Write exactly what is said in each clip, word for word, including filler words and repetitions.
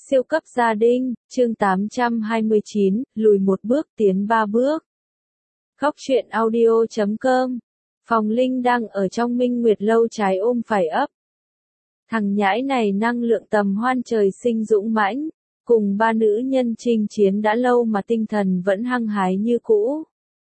Siêu cấp gia đình, chương tám trăm hai mươi chín, lùi một bước tiến ba bước. Góc truyện audio chấm com. Phòng Linh đang ở trong Minh Nguyệt lâu trái ôm phải ấp. Thằng nhãi này năng lượng tầm hoan trời sinh dũng mãnh, cùng ba nữ nhân chinh chiến đã lâu mà tinh thần vẫn hăng hái như cũ.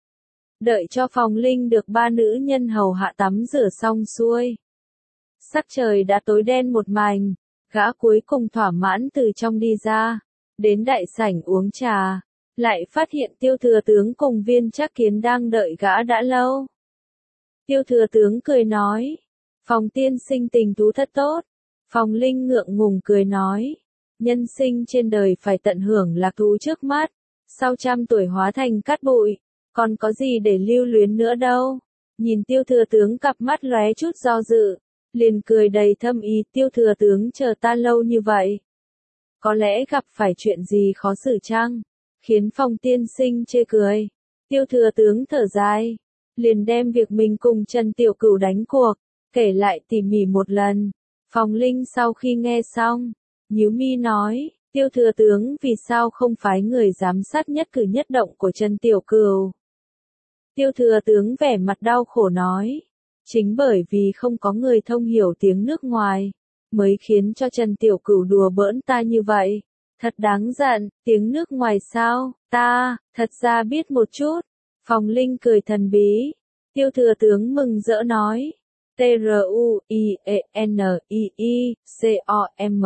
Đợi cho Phòng Linh được ba nữ nhân hầu hạ tắm rửa xong xuôi. Sắc trời đã tối đen một mành. Gã cuối cùng thỏa mãn từ trong đi ra, đến đại sảnh uống trà, lại phát hiện Tiêu Thừa Tướng cùng Viên Trác Kiến đang đợi gã đã lâu. Tiêu Thừa Tướng cười nói, Phòng tiên sinh tình tú thật tốt. Phòng Linh ngượng ngùng cười nói, nhân sinh trên đời phải tận hưởng lạc thú trước mắt, sau trăm tuổi hóa thành cát bụi, còn có gì để lưu luyến nữa đâu. Nhìn Tiêu Thừa Tướng cặp mắt lóe chút do dự, liền cười đầy thâm ý, Tiêu Thừa Tướng chờ ta lâu như vậy. Có lẽ gặp phải chuyện gì khó xử chăng? Khiến Phòng tiên sinh chê cười. Tiêu Thừa Tướng thở dài, liền đem việc mình cùng Trần Tiểu Cửu đánh cuộc, kể lại tỉ mỉ một lần. Phòng Linh sau khi nghe xong, nhíu mi nói, Tiêu Thừa Tướng vì sao không phái người giám sát nhất cử nhất động của Trần Tiểu Cửu? Tiêu Thừa Tướng vẻ mặt đau khổ nói, chính bởi vì không có người thông hiểu tiếng nước ngoài, mới khiến cho Trần Tiểu Cửu đùa bỡn ta như vậy. Thật đáng giận, tiếng nước ngoài sao, ta, thật ra biết một chút. Phòng Linh cười thần bí. Tiêu Thừa Tướng mừng rỡ nói, T R U I E N I I C O M.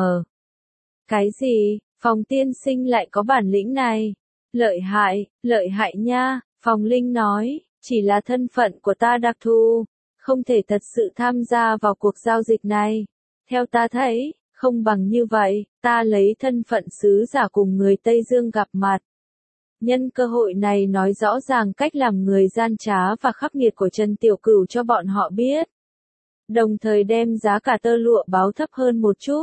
Cái gì, Phòng tiên sinh lại có bản lĩnh này? Lợi hại, lợi hại nha, Phòng Linh nói, chỉ là thân phận của ta đặc thù, không thể thật sự tham gia vào cuộc giao dịch này. Theo ta thấy, không bằng như vậy, ta lấy thân phận sứ giả cùng người Tây Dương gặp mặt. Nhân cơ hội này nói rõ ràng cách làm người gian trá và khắc nghiệt của Trần Tiểu Cửu cho bọn họ biết. Đồng thời đem giá cả tơ lụa báo thấp hơn một chút.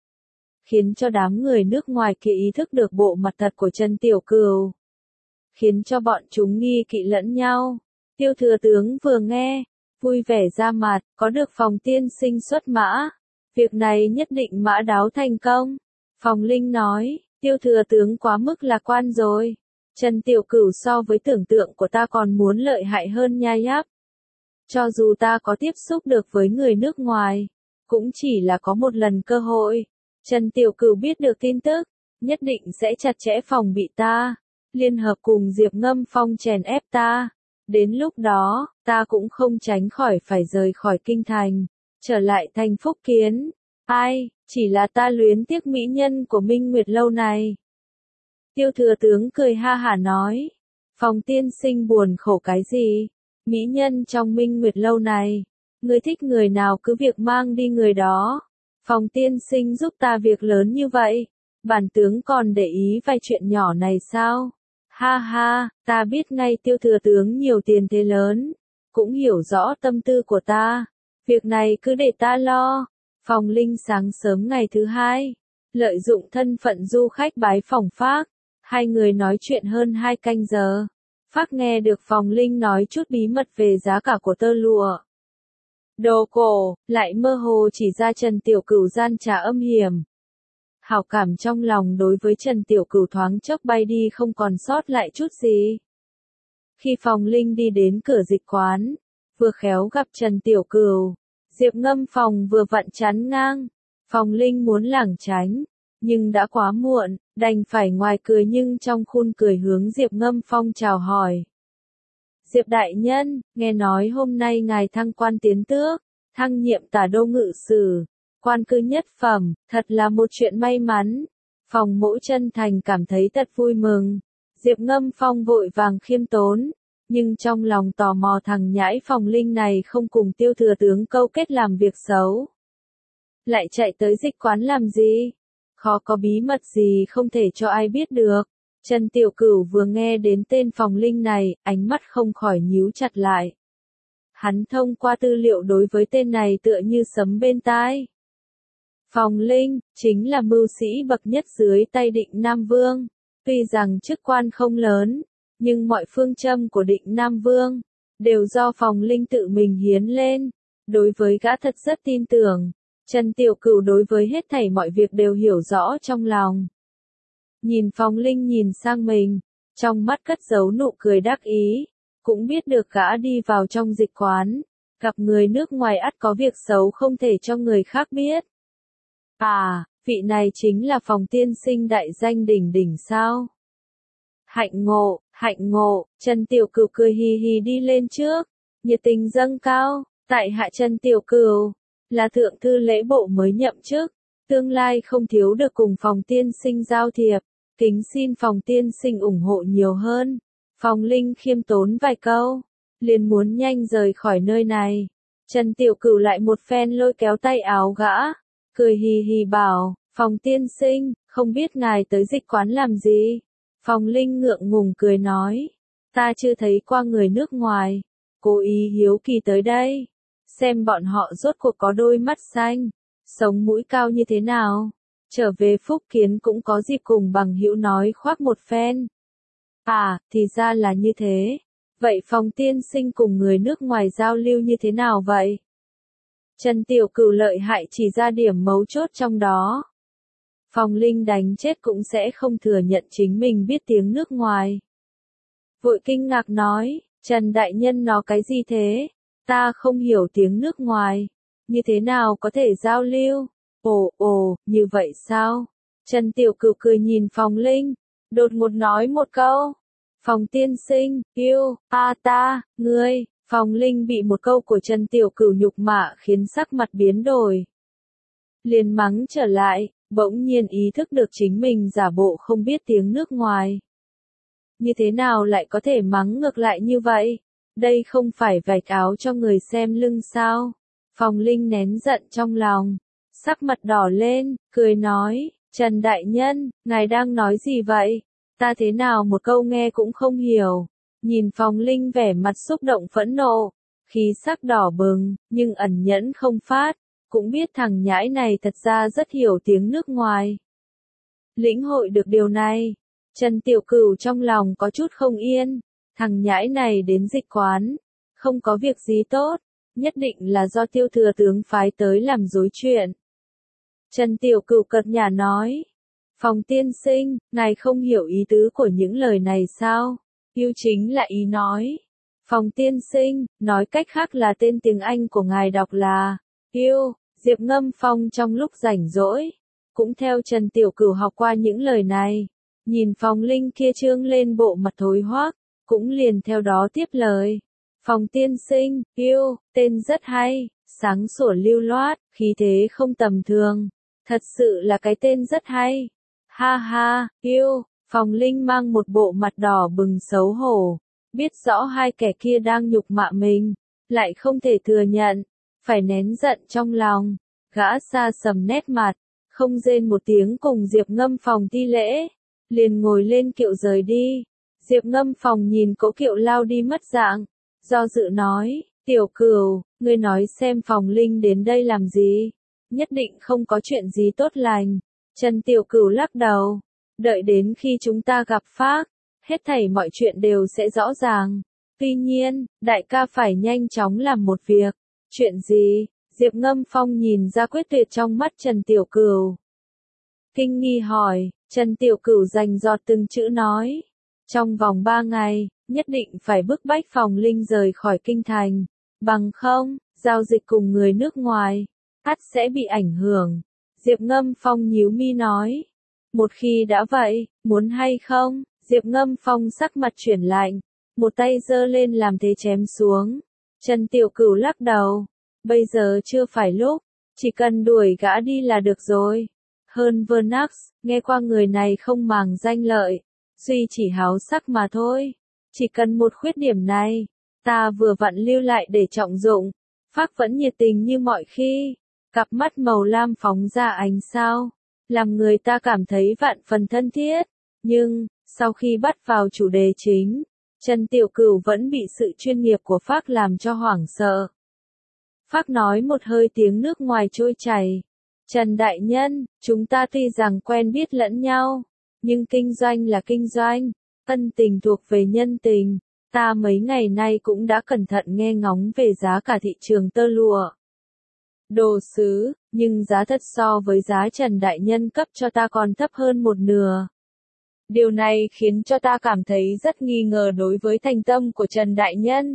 Khiến cho đám người nước ngoài kia ý thức được bộ mặt thật của Trần Tiểu Cửu. Khiến cho bọn chúng nghi kỵ lẫn nhau. Tiêu Thừa Tướng vừa nghe, vui vẻ ra mặt, có được Phòng tiên sinh xuất mã. Việc này nhất định mã đáo thành công. Phòng Linh nói, Tiêu Thừa Tướng quá mức lạc quan rồi. Trần Tiểu Cửu so với tưởng tượng của ta còn muốn lợi hại hơn nha yáp. Cho dù ta có tiếp xúc được với người nước ngoài, cũng chỉ là có một lần cơ hội. Trần Tiểu Cửu biết được tin tức, nhất định sẽ chặt chẽ phòng bị ta, liên hợp cùng Diệp Ngâm Phong chèn ép ta. Đến lúc đó, ta cũng không tránh khỏi phải rời khỏi kinh thành, trở lại thành Phúc Kiến. Ai, chỉ là ta luyến tiếc mỹ nhân của Minh Nguyệt lâu này. Tiêu Thừa Tướng cười ha hả nói, Phòng tiên sinh buồn khổ cái gì? Mỹ nhân trong Minh Nguyệt lâu này, người thích người nào cứ việc mang đi người đó. Phòng tiên sinh giúp ta việc lớn như vậy, bản tướng còn để ý vài chuyện nhỏ này sao? Ha ha, ta biết ngay Tiêu Thừa Tướng nhiều tiền thế lớn, cũng hiểu rõ tâm tư của ta. Việc này cứ để ta lo. Phòng Linh sáng sớm ngày thứ hai, lợi dụng thân phận du khách bái phòng Phác, hai người nói chuyện hơn hai canh giờ. Phác nghe được Phòng Linh nói chút bí mật về giá cả của tơ lụa, đồ cổ, lại mơ hồ chỉ ra Trần Tiểu Cửu gian trá âm hiểm. Hảo cảm trong lòng đối với Trần Tiểu Cửu thoáng chốc bay đi không còn sót lại chút gì. Khi Phòng Linh đi đến cửa dịch quán, vừa khéo gặp Trần Tiểu Cửu, Diệp Ngâm Phong vừa vặn chắn ngang. Phòng Linh muốn lảng tránh, nhưng đã quá muộn, đành phải ngoài cười nhưng trong khuôn cười hướng Diệp Ngâm Phong chào hỏi. Diệp đại nhân, nghe nói hôm nay ngài thăng quan tiến tước, thăng nhiệm tả đô ngự sử, quan cư nhất phẩm, thật là một chuyện may mắn. Phòng Mỗ chân thành cảm thấy thật vui mừng. Diệp Ngâm Phong vội vàng khiêm tốn, nhưng trong lòng tò mò thằng nhãi Phòng Linh này không cùng Tiêu Thừa Tướng câu kết làm việc xấu. Lại chạy tới dịch quán làm gì? Khó có bí mật gì không thể cho ai biết được. Trần Tiểu Cửu vừa nghe đến tên Phòng Linh này, ánh mắt không khỏi nhíu chặt lại. Hắn thông qua tư liệu đối với tên này tựa như sấm bên tai. Phòng Linh, chính là mưu sĩ bậc nhất dưới tay Định Nam Vương. Tuy rằng chức quan không lớn, nhưng mọi phương châm của Định Nam Vương, đều do Phòng Linh tự mình hiến lên. Đối với gã thật rất tin tưởng. Trần Tiểu Cửu đối với hết thảy mọi việc đều hiểu rõ trong lòng. Nhìn Phong Linh nhìn sang mình, trong mắt cất giấu nụ cười đắc ý, cũng biết được gã đi vào trong dịch quán, gặp người nước ngoài ắt có việc xấu không thể cho người khác biết. À, vị này chính là Phòng tiên sinh đại danh đỉnh đỉnh sao? Hạnh ngộ, hạnh ngộ, Trần Tiểu Cửu cười hì hì đi lên trước, nhiệt tình dâng cao, tại hạ Trần Tiểu Cửu, là thượng thư lễ bộ mới nhậm chức, tương lai không thiếu được cùng Phòng tiên sinh giao thiệp, kính xin Phòng tiên sinh ủng hộ nhiều hơn. Phong Linh khiêm tốn vài câu, liền muốn nhanh rời khỏi nơi này. Trần Tiểu Cửu lại một phen lôi kéo tay áo gã, cười hì hì bảo, Phòng tiên sinh, không biết ngài tới dịch quán làm gì? Phong Linh ngượng ngùng cười nói, ta chưa thấy qua người nước ngoài, cố ý hiếu kỳ tới đây, xem bọn họ rốt cuộc có đôi mắt xanh, sống mũi cao như thế nào. Trở về Phúc Kiến cũng có dịp cùng bằng hữu nói khoác một phen. À, thì ra là như thế. Vậy Phòng tiên sinh cùng người nước ngoài giao lưu như thế nào vậy? Trần Tiểu Cửu lợi hại chỉ ra điểm mấu chốt trong đó. Phong Linh đánh chết cũng sẽ không thừa nhận chính mình biết tiếng nước ngoài. Vội kinh ngạc nói, Trần Đại Nhân nói cái gì thế? Ta không hiểu tiếng nước ngoài. Như thế nào có thể giao lưu? Ồ, ồ, như vậy sao? Trần Tiểu Cửu cười nhìn Phong Linh, đột ngột nói một câu. Phòng tiên sinh, yêu, a ta, ngươi. Phong Linh bị một câu của Trần Tiểu Cửu nhục mạ khiến sắc mặt biến đổi. Liền mắng trở lại, bỗng nhiên ý thức được chính mình giả bộ không biết tiếng nước ngoài. Như thế nào lại có thể mắng ngược lại như vậy? Đây không phải vạch áo cho người xem lưng sao? Phong Linh nén giận trong lòng, sắc mặt đỏ lên, cười nói, Trần Đại Nhân, ngài đang nói gì vậy? Ta thế nào một câu nghe cũng không hiểu. Nhìn Phong Linh vẻ mặt xúc động phẫn nộ, khí sắc đỏ bừng, nhưng ẩn nhẫn không phát, cũng biết thằng nhãi này thật ra rất hiểu tiếng nước ngoài. Lĩnh hội được điều này, Trần Tiểu Cửu trong lòng có chút không yên, thằng nhãi này đến dịch quán, không có việc gì tốt, nhất định là do Tiêu thừa tướng phái tới làm rối chuyện. Trần Tiểu Cửu cợt nhả nói, Phòng tiên sinh, ngài không hiểu ý tứ của những lời này sao? Yêu chính là ý nói. Phòng tiên sinh, nói cách khác là tên tiếng Anh của ngài đọc là yêu. Diệp Ngâm Phong trong lúc rảnh rỗi, cũng theo Trần Tiểu Cửu học qua những lời này. Nhìn Phong Linh kia trương lên bộ mặt thối hoác, cũng liền theo đó tiếp lời. Phòng tiên sinh, yêu, tên rất hay, sáng sủa lưu loát, khí thế không tầm thường. Thật sự là cái tên rất hay. Ha ha, yêu, Phong Linh mang một bộ mặt đỏ bừng xấu hổ, biết rõ hai kẻ kia đang nhục mạ mình, lại không thể thừa nhận, phải nén giận trong lòng, gã xa sầm nét mặt, không rên một tiếng cùng Diệp Ngâm Phong thi lễ, liền ngồi lên kiệu rời đi. Diệp Ngâm Phong nhìn cỗ kiệu lao đi mất dạng, do dự nói, Tiểu Cửu, ngươi nói xem Phong Linh đến đây làm gì, nhất định không có chuyện gì tốt lành. Trần Tiểu Cửu lắc đầu, đợi đến khi chúng ta gặp Phác, hết thảy mọi chuyện đều sẽ rõ ràng. Tuy nhiên, đại ca phải nhanh chóng làm một việc. Chuyện gì? Diệp Ngâm Phong nhìn ra quyết tuyệt trong mắt Trần Tiểu Cửu. Kinh nghi hỏi, Trần Tiểu Cửu dành giọt từng chữ nói. Trong vòng ba ngày, nhất định phải bức bách Phong Linh rời khỏi kinh thành. Bằng không, giao dịch cùng người nước ngoài, ắt sẽ bị ảnh hưởng. Diệp Ngâm Phong nhíu mi nói. Một khi đã vậy, muốn hay không? Diệp Ngâm Phong sắc mặt chuyển lạnh, một tay giơ lên làm thế chém xuống. Trần Tiểu Cửu lắc đầu. Bây giờ chưa phải lúc, chỉ cần đuổi gã đi là được rồi. Hơn Vernax, nghe qua người này không màng danh lợi, duy chỉ háo sắc mà thôi. Chỉ cần một khuyết điểm này, ta vừa vặn lưu lại để trọng dụng. Phác vẫn nhiệt tình như mọi khi. Cặp mắt màu lam phóng ra ánh sao, làm người ta cảm thấy vạn phần thân thiết. Nhưng, sau khi bắt vào chủ đề chính, Trần Tiểu Cửu vẫn bị sự chuyên nghiệp của Phác làm cho hoảng sợ. Phác nói một hơi tiếng nước ngoài trôi chảy. Trần Đại Nhân, chúng ta tuy rằng quen biết lẫn nhau, nhưng kinh doanh là kinh doanh, ân tình thuộc về nhân tình. Ta mấy ngày nay cũng đã cẩn thận nghe ngóng về giá cả thị trường tơ lụa. Đồ sứ, nhưng giá thật so với giá Trần Đại Nhân cấp cho ta còn thấp hơn một nửa. Điều này khiến cho ta cảm thấy rất nghi ngờ đối với thành tâm của Trần Đại Nhân.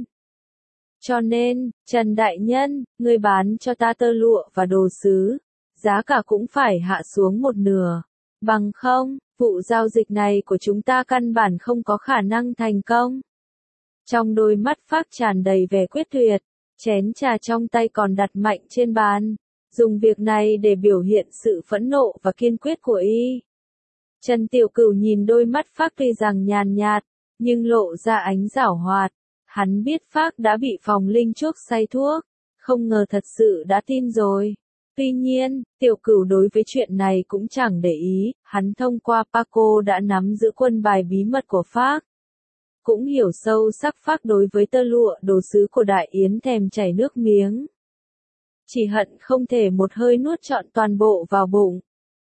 Cho nên, Trần Đại Nhân, ngươi bán cho ta tơ lụa và đồ sứ, giá cả cũng phải hạ xuống một nửa. Bằng không, vụ giao dịch này của chúng ta căn bản không có khả năng thành công. Trong đôi mắt Phác tràn đầy vẻ quyết tuyệt, chén trà trong tay còn đặt mạnh trên bàn, dùng việc này để biểu hiện sự phẫn nộ và kiên quyết của y. Trần Tiểu Cửu nhìn đôi mắt Phác tuy rằng nhàn nhạt, nhưng lộ ra ánh giảo hoạt. Hắn biết Phác đã bị Phòng Linh chuốc say thuốc, không ngờ thật sự đã tin rồi. Tuy nhiên, Tiểu Cửu đối với chuyện này cũng chẳng để ý, hắn thông qua Paco đã nắm giữ quân bài bí mật của Phác. Cũng hiểu sâu sắc Phác đối với tơ lụa đồ sứ của Đại Yến thèm chảy nước miếng. Chỉ hận không thể một hơi nuốt trọn toàn bộ vào bụng.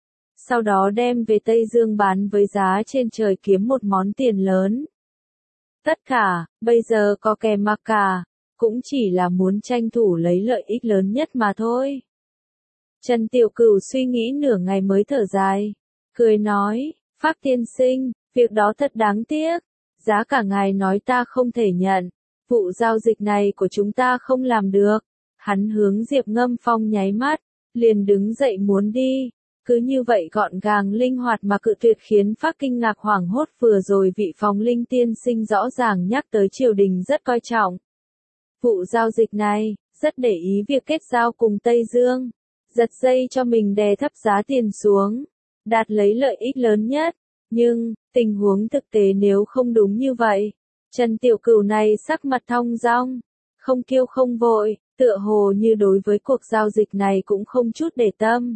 Sau đó đem về Tây Dương bán với giá trên trời kiếm một món tiền lớn. Tất cả, bây giờ có kẻ mặc cả, cũng chỉ là muốn tranh thủ lấy lợi ích lớn nhất mà thôi. Trần Tiểu Cửu suy nghĩ nửa ngày mới thở dài, cười nói, Phác tiên sinh, việc đó thật đáng tiếc, giá cả ngài nói ta không thể nhận, vụ giao dịch này của chúng ta không làm được. Hắn hướng Diệp Ngâm Phong nháy mắt, liền đứng dậy muốn đi. Cứ như vậy gọn gàng linh hoạt mà cự tuyệt khiến Phác kinh ngạc hoảng hốt, vừa rồi vị Phòng Linh tiên sinh rõ ràng nhắc tới triều đình rất coi trọng. Vụ giao dịch này, rất để ý việc kết giao cùng Tây Dương, giật dây cho mình đè thấp giá tiền xuống, đạt lấy lợi ích lớn nhất. Nhưng, tình huống thực tế nếu không đúng như vậy, Trần Tiểu Cửu này sắc mặt thong dong, không kiêu không vội, tựa hồ như đối với cuộc giao dịch này cũng không chút để tâm.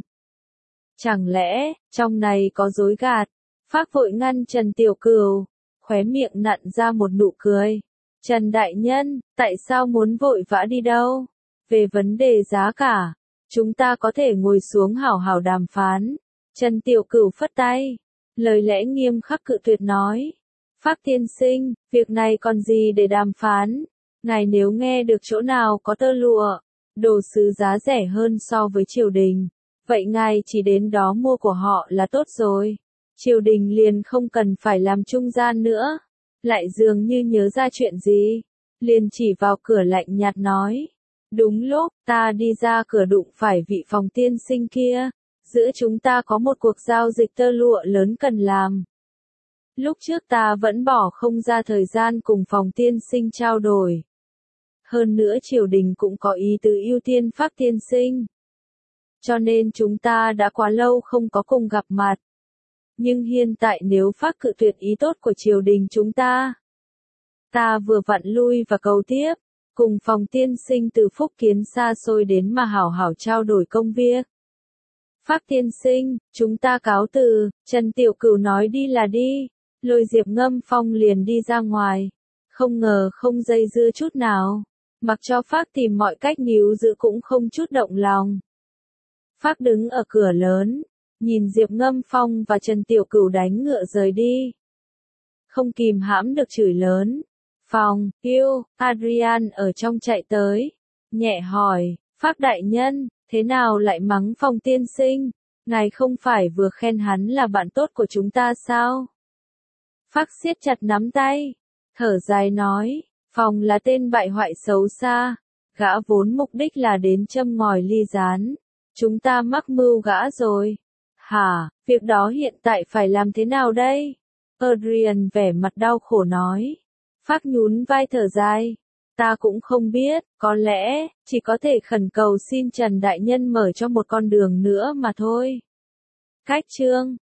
Chẳng lẽ, trong này có dối gạt? Phác vội ngăn Trần Tiểu Cửu, khóe miệng nặn ra một nụ cười. Trần Đại Nhân, tại sao muốn vội vã đi đâu? Về vấn đề giá cả, chúng ta có thể ngồi xuống hảo hảo đàm phán. Trần Tiểu Cửu phất tay, lời lẽ nghiêm khắc cự tuyệt nói. Phác tiên sinh, việc này còn gì để đàm phán? Ngài nếu nghe được chỗ nào có tơ lụa, đồ sứ giá rẻ hơn so với triều đình, vậy ngài chỉ đến đó mua của họ là tốt rồi. Triều đình liền không cần phải làm trung gian nữa. Lại dường như nhớ ra chuyện gì, liền chỉ vào cửa lạnh nhạt nói. Đúng lúc, ta đi ra cửa đụng phải vị Phòng tiên sinh kia. Giữa chúng ta có một cuộc giao dịch tơ lụa lớn cần làm. Lúc trước ta vẫn bỏ không ra thời gian cùng Phòng tiên sinh trao đổi. Hơn nữa triều đình cũng có ý tứ ưu tiên Phác tiên sinh. Cho nên chúng ta đã quá lâu không có cùng gặp mặt. Nhưng hiện tại nếu Phác cự tuyệt ý tốt của triều đình chúng ta, ta vừa vặn lui và cầu tiếp, cùng Phòng tiên sinh từ Phúc Kiến xa xôi đến mà hảo hảo trao đổi công việc. Phác tiên sinh, chúng ta cáo từ. Trần Tiểu Cửu nói đi là đi, lôi Diệp Ngâm Phong liền đi ra ngoài. Không ngờ không dây dưa chút nào, mặc cho Phác tìm mọi cách níu giữ cũng không chút động lòng. Phác đứng ở cửa lớn, nhìn Diệp Ngâm Phong và Trần Tiểu Cửu đánh ngựa rời đi. Không kìm hãm được chửi lớn. Phòng, yêu, Adrian ở trong chạy tới. Nhẹ hỏi, Phác đại nhân, thế nào lại mắng Phòng tiên sinh? Ngài không phải vừa khen hắn là bạn tốt của chúng ta sao? Phác siết chặt nắm tay, thở dài nói, Phòng là tên bại hoại xấu xa. Gã vốn mục đích là đến châm ngòi ly gián. Chúng ta mắc mưu gã rồi. Hả, việc đó hiện tại phải làm thế nào đây? Adrian vẻ mặt đau khổ nói. Phác nhún vai thở dài. Ta cũng không biết, có lẽ, chỉ có thể khẩn cầu xin Trần Đại Nhân mở cho một con đường nữa mà thôi. Cách chương